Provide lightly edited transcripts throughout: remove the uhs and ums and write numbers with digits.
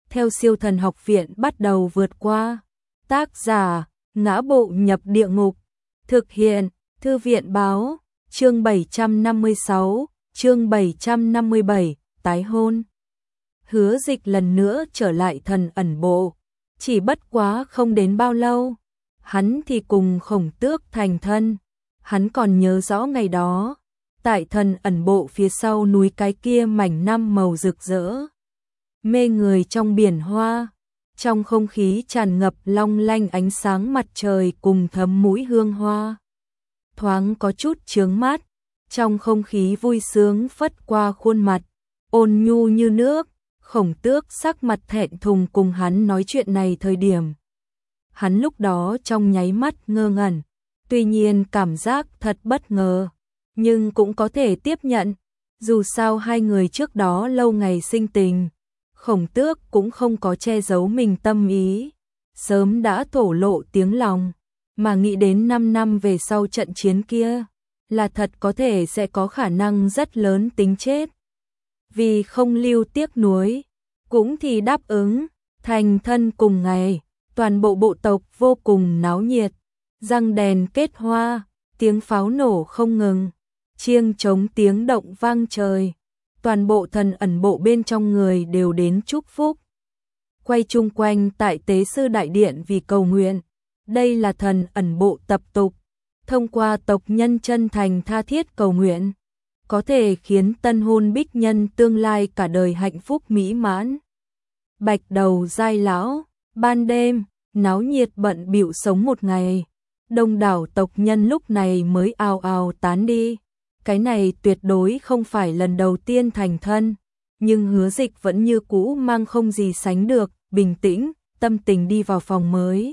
theo Siêu Thần Học Viện bắt đầu vượt qua. Tác giả: Ngã Bộ Nhập Địa Ngục. Thực hiện: Thư viện báo. Chương 756, chương 757, tái hôn. Hứa Dịch lần nữa trở lại Thần Ẩn Bộ. Chỉ bất quá không đến bao lâu, hắn thì cùng Khổng Tước thành thân. Hắn còn nhớ rõ ngày đó, tại Thần Ẩn Bộ phía sau núi cái kia mảnh năm màu rực rỡ, mê người trong biển hoa, trong không khí tràn ngập long lanh ánh sáng mặt trời cùng thấm mũi hương hoa. Thoáng có chút chướng mắt, trong không khí vui sướng phất qua khuôn mặt, ôn nhu như nước. Khổng Tước sắc mặt thẹn thùng cùng hắn nói chuyện này thời điểm. Hắn lúc đó trong nháy mắt ngơ ngẩn, tuy nhiên cảm giác thật bất ngờ, nhưng cũng có thể tiếp nhận. Dù sao hai người trước đó lâu ngày sinh tình, Khổng Tước cũng không có che giấu mình tâm ý, sớm đã thổ lộ tiếng lòng, mà nghĩ đến 5 năm về sau trận chiến kia, là thật có thể sẽ có khả năng rất lớn tính chết. Vì không lưu tiếc nuối, cũng thì đáp ứng, thành thân cùng ngày, toàn bộ bộ tộc vô cùng náo nhiệt, răng đèn kết hoa, tiếng pháo nổ không ngừng, chiêng trống tiếng động vang trời, toàn bộ Thần Ẩn Bộ bên trong người đều đến chúc phúc. Quay chung quanh tại Tế Sư Đại Điện vì cầu nguyện, đây là Thần Ẩn Bộ tập tục, thông qua tộc nhân chân thành tha thiết cầu nguyện, có thể khiến tân hôn bích nhân tương lai cả đời hạnh phúc mỹ mãn. Bạch đầu giai lão, ban đêm, náo nhiệt bận bịu sống một ngày, đông đảo tộc nhân lúc này mới ào ào tán đi. Cái này tuyệt đối không phải lần đầu tiên thành thân, nhưng Hứa Dịch vẫn như cũ mang không gì sánh được, bình tĩnh, tâm tình đi vào phòng mới.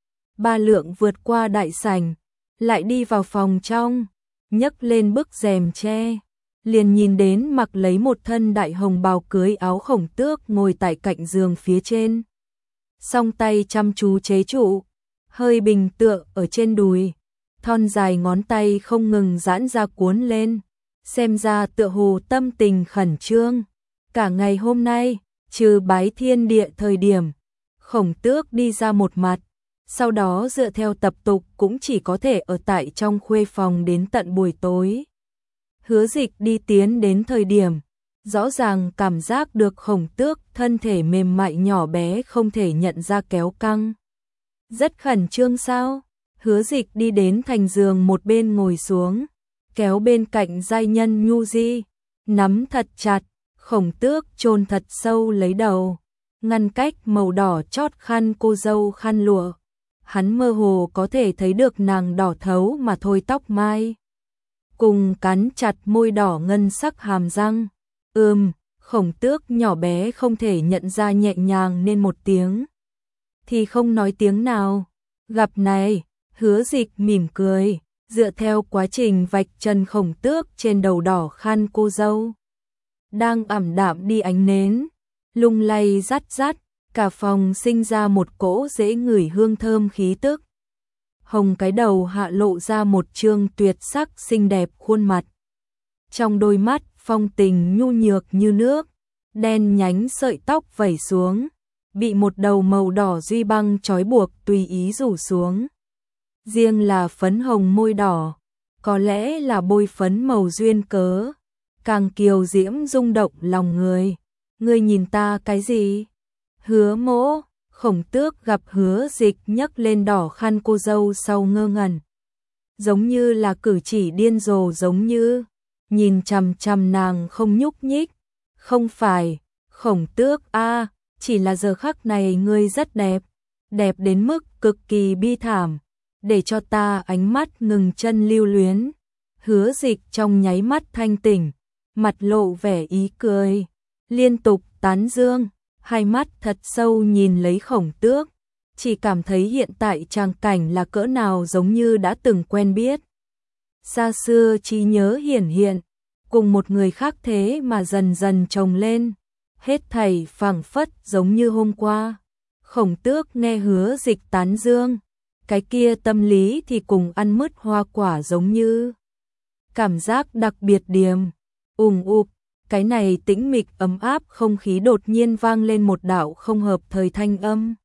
Ba Lượng vượt qua đại sảnh, lại đi vào phòng trong, nhấc lên bức rèm tre, liền nhìn đến mặc lấy một thân đại hồng bào cưới áo Khổng Tước ngồi tại cạnh giường phía trên. Song tay chăm chú chế trụ, hơi bình tựa ở trên đùi, thon dài ngón tay không ngừng giãn ra cuốn lên, xem ra tựa hồ tâm tình khẩn trương. Cả ngày hôm nay, trừ bái thiên địa thời điểm, Khổng Tước đi ra một mặt, sau đó dựa theo tập tục cũng chỉ có thể ở tại trong khuê phòng đến tận buổi tối. Hứa Dịch đi tiến đến thời điểm, rõ ràng cảm giác được Khổng Tước thân thể mềm mại nhỏ bé không thể nhận ra kéo căng. Rất khẩn trương sao? Hứa Dịch đi đến thành giường một bên ngồi xuống, kéo bên cạnh giai nhân nhu di, nắm thật chặt, Khổng Tước chôn thật sâu lấy đầu, ngăn cách màu đỏ chót khăn cô dâu khăn lụa. Hắn mơ hồ có thể thấy được nàng đỏ thấu mà thôi tóc mai, cùng cắn chặt môi đỏ ngân sắc hàm răng. Khổng Tước nhỏ bé không thể nhận ra nhẹ nhàng nên một tiếng, thì không nói tiếng nào. Gặp này, Hứa Dịch mỉm cười, dựa theo quá trình vạch trần Khổng Tước trên đầu đỏ khăn cô dâu. Đang ảm đạm đi ánh nến, lung lay rắt rắt, cả phòng sinh ra một cỗ dễ ngửi hương thơm khí tức. Hồng cái đầu hạ lộ ra một trương tuyệt sắc xinh đẹp khuôn mặt. Trong đôi mắt phong tình nhu nhược như nước, đen nhánh sợi tóc vẩy xuống, bị một đầu màu đỏ duy băng trói buộc tùy ý rủ xuống. Riêng là phấn hồng môi đỏ, có lẽ là bôi phấn màu duyên cớ, càng kiều diễm rung động lòng người. Ngươi nhìn ta cái gì? Hứa Mỗ. Khổng Tước gặp Hứa Dịch nhấc lên đỏ khăn cô dâu sau ngơ ngẩn, giống như là cử chỉ điên rồ, giống như nhìn chằm chằm nàng không nhúc nhích. Không phải, Khổng Tước a, chỉ là giờ khắc này ngươi rất đẹp, đẹp đến mức cực kỳ bi thảm, để cho ta ánh mắt ngừng chân lưu luyến. Hứa Dịch trong nháy mắt thanh tỉnh, mặt lộ vẻ ý cười, liên tục tán dương, hai mắt thật sâu nhìn lấy Khổng Tước, chỉ cảm thấy hiện tại tràng cảnh là cỡ nào giống như đã từng quen biết. Xa xưa trí nhớ hiển hiện, cùng một người khác thế mà dần dần chồng lên, hết thảy phảng phất giống như hôm qua. Khổng Tước nghe Hứa Dịch tán dương, cái kia tâm lý thì cùng ăn mứt hoa quả giống như. Cảm giác đặc biệt điềm, ùm ụp, Cái này tĩnh mịch ấm áp không khí đột nhiên vang lên một đạo không hợp thời thanh âm.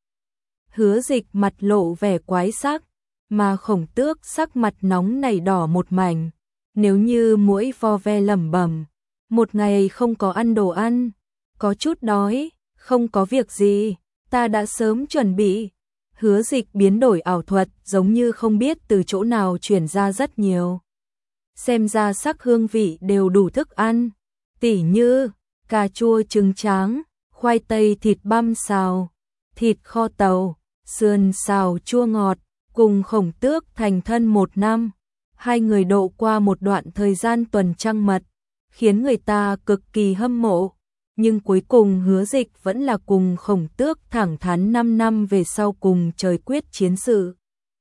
Hứa Dịch mặt lộ vẻ quái sắc, mà Khổng Tước sắc mặt nóng nảy đỏ một mảnh, nếu như mũi vo ve lẩm bẩm, một ngày không có ăn đồ ăn, có chút đói, không có việc gì, ta đã sớm chuẩn bị. Hứa Dịch biến đổi ảo thuật, giống như không biết từ chỗ nào truyền ra rất nhiều. Xem ra sắc hương vị đều đủ thức ăn, tỉ như cà chua trứng tráng, khoai tây thịt băm xào, thịt kho tàu, sườn xào chua ngọt. Cùng Khổng Tước thành thân 1 năm, hai người độ qua một đoạn thời gian tuần trăng mật, khiến người ta cực kỳ hâm mộ. Nhưng cuối cùng Hứa Dịch vẫn là cùng Khổng Tước thẳng thắn 5 năm về sau cùng trời quyết chiến sự.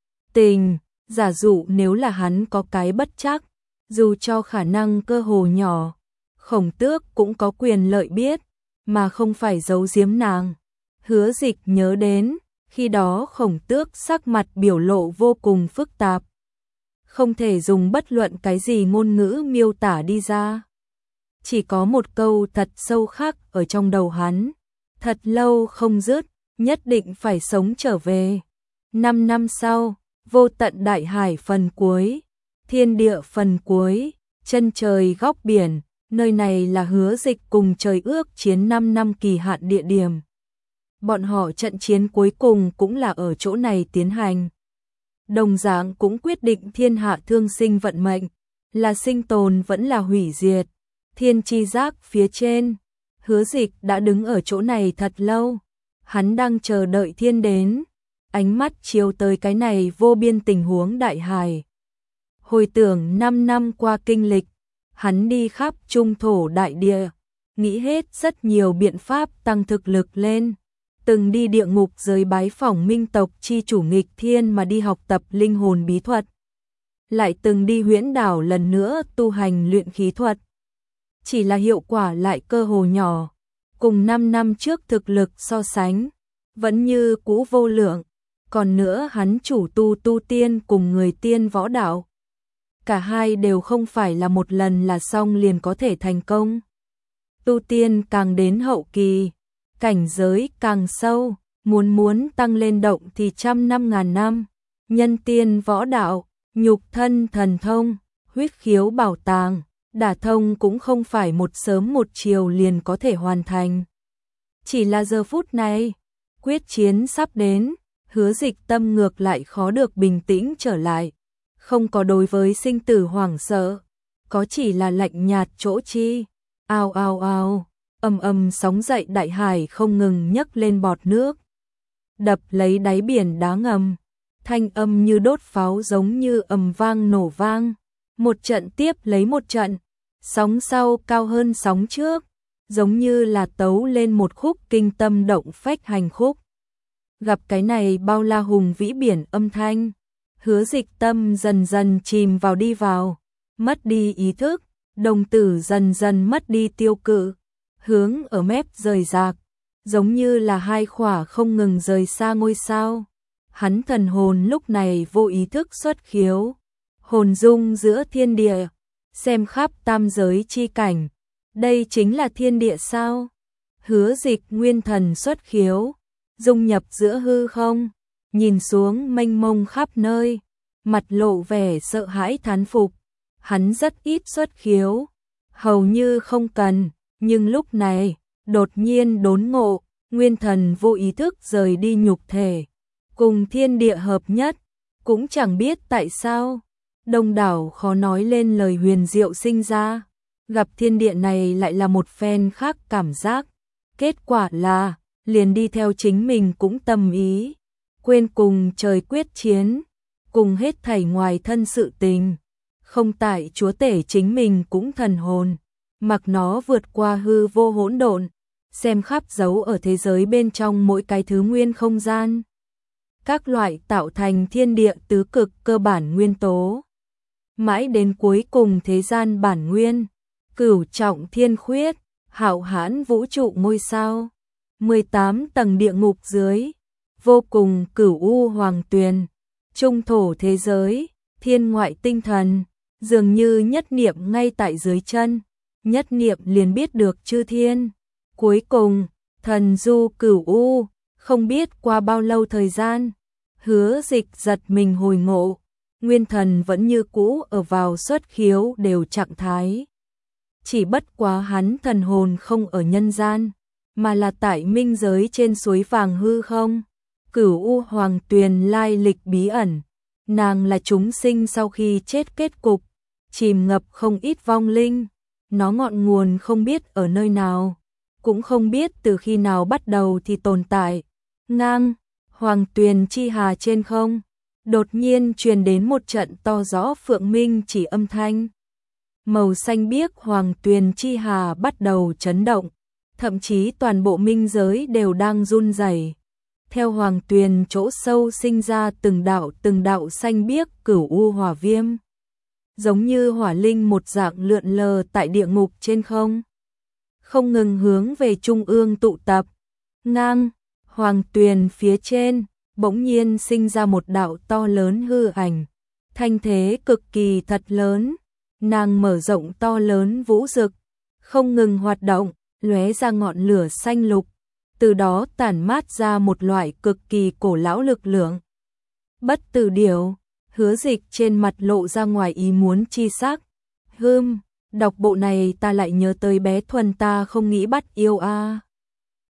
Tình, giả dụ nếu là hắn có cái bất trắc, dù cho khả năng cơ hồ nhỏ, Khổng Tước cũng có quyền lợi biết, mà không phải giấu giếm nàng. Hứa Dịch nhớ đến, khi đó Khổng Tước sắc mặt biểu lộ vô cùng phức tạp. Không thể dùng bất luận cái gì ngôn ngữ miêu tả đi ra. Chỉ có một câu thật sâu khắc ở trong đầu hắn, thật lâu không dứt, nhất định phải sống trở về. 5 năm sau, vô tận đại hải phần cuối, thiên địa phần cuối, chân trời góc biển, nơi này là Hứa Dịch cùng trời ước chiến 5 năm kỳ hạn địa điểm. Bọn họ trận chiến cuối cùng cũng là ở chỗ này tiến hành. Đồng dạng cũng quyết định thiên hạ thương sinh vận mệnh, là sinh tồn vẫn là hủy diệt. Thiên chi giác phía trên, Hứa Dịch đã đứng ở chỗ này thật lâu. Hắn đang chờ đợi thiên đến, ánh mắt chiếu tới cái này vô biên tình huống đại hải. Hồi tưởng 5 năm qua kinh lịch, hắn đi khắp trung thổ đại địa, nghĩ hết rất nhiều biện pháp tăng thực lực lên. Từng đi địa ngục giới bái phỏng minh tộc chi chủ nghịch thiên mà đi học tập linh hồn bí thuật. Lại từng đi huyễn đảo lần nữa tu hành luyện khí thuật. Chỉ là hiệu quả lại cơ hồ nhỏ, cùng 5 năm trước thực lực so sánh, vẫn như cũ vô lượng. Còn nữa hắn chủ tu tiên cùng người tiên võ đạo. Cả hai đều không phải là một lần là xong liền có thể thành công. Tu tiên càng đến hậu kỳ, cảnh giới càng sâu, muốn tăng lên động thì 100 năm ngàn năm. Nhân tiên võ đạo, nhục thân thần thông, huyết khiếu bảo tàng, đả thông cũng không phải một sớm một chiều liền có thể hoàn thành. Chỉ là giờ phút này, quyết chiến sắp đến, Hứa Dịch tâm ngược lại khó được bình tĩnh trở lại. Không có đối với sinh tử hoảng sợ, có chỉ là lạnh nhạt chỗ chi. Ao ao ao, ầm sóng dậy đại hải không ngừng nhấc lên bọt nước. Đập lấy đáy biển đá ngầm, thanh âm như đốt pháo giống như ầm vang nổ vang. Một trận tiếp lấy một trận, sóng sau cao hơn sóng trước, giống như là tấu lên một khúc kinh tâm động phách hành khúc. Gặp cái này bao la hùng vĩ biển âm thanh, Hứa Dịch tâm dần dần chìm vào đi vào, mất đi ý thức, đồng tử dần dần mất đi tiêu cự, hướng ở mép rời rạc, giống như là hai khỏa không ngừng rời xa ngôi sao. Hắn thần hồn lúc này vô ý thức xuất khiếu, hồn dung giữa thiên địa, xem khắp tam giới chi cảnh. Đây chính là thiên địa sao? Hứa Dịch nguyên thần xuất khiếu, dung nhập giữa hư không, nhìn xuống mênh mông khắp nơi, mặt lộ vẻ sợ hãi thán phục. Hắn rất ít xuất khiếu, hầu như không cần, nhưng lúc này, đột nhiên đốn ngộ, nguyên thần vô ý thức rời đi nhục thể, cùng thiên địa hợp nhất, cũng chẳng biết tại sao, đông đảo khó nói lên lời huyền diệu sinh ra, gặp thiên địa này lại là một phen khác cảm giác, kết quả là, liền đi theo chính mình cũng tâm ý, quên cùng trời quyết chiến, cùng hết thảy ngoài thân sự tình, không tại chúa tể chính mình cũng thần hồn, mặc nó vượt qua hư vô hỗn độn, xem khắp dấu ở thế giới bên trong mỗi cái thứ nguyên không gian. Các loại tạo thành thiên địa tứ cực cơ bản nguyên tố. Mãi đến cuối cùng thế gian bản nguyên, cửu trọng thiên khuyết, hạo hãn vũ trụ ngôi sao, 18 tầng địa ngục dưới, vô cùng cửu u hoàng tuyền, trung thổ thế giới, thiên ngoại tinh thần, dường như nhất niệm ngay tại dưới chân, nhất niệm liền biết được chư thiên. Cuối cùng, thần du cửu u, không biết qua bao lâu thời gian, Hứa Dịch giật mình hồi ngộ, nguyên thần vẫn như cũ ở vào xuất khiếu đều trạng thái. Chỉ bất quá hắn thần hồn không ở nhân gian, mà là tại minh giới trên suối vàng hư không. Cửu U Hoàng Tuyền lai lịch bí ẩn, nàng là chúng sinh sau khi chết kết cục, chìm ngập không ít vong linh, nó ngọn nguồn không biết ở nơi nào, cũng không biết từ khi nào bắt đầu thì tồn tại. Ngang, Hoàng Tuyền chi hà trên không, đột nhiên truyền đến một trận to rõ phượng minh chỉ âm thanh. Màu xanh biếc Hoàng Tuyền chi hà bắt đầu chấn động, thậm chí toàn bộ minh giới đều đang run rẩy. Theo Hoàng Tuyền chỗ sâu sinh ra từng đạo xanh biếc cửu u hỏa viêm, giống như hỏa linh một dạng lượn lờ tại địa ngục trên không, không ngừng hướng về trung ương tụ tập. Ngang, Hoàng Tuyền phía trên, bỗng nhiên sinh ra một đạo to lớn hư ảnh, thanh thế cực kỳ thật lớn, nàng mở rộng to lớn vũ rực, không ngừng hoạt động, lóe ra ngọn lửa xanh lục, từ đó tản mát ra một loại cực kỳ cổ lão lực lượng. Bất tử điểu, Hứa Dịch trên mặt lộ ra ngoài ý muốn chi sắc. Đọc bộ này ta lại nhớ tới bé Thuần ta không nghĩ bắt yêu a.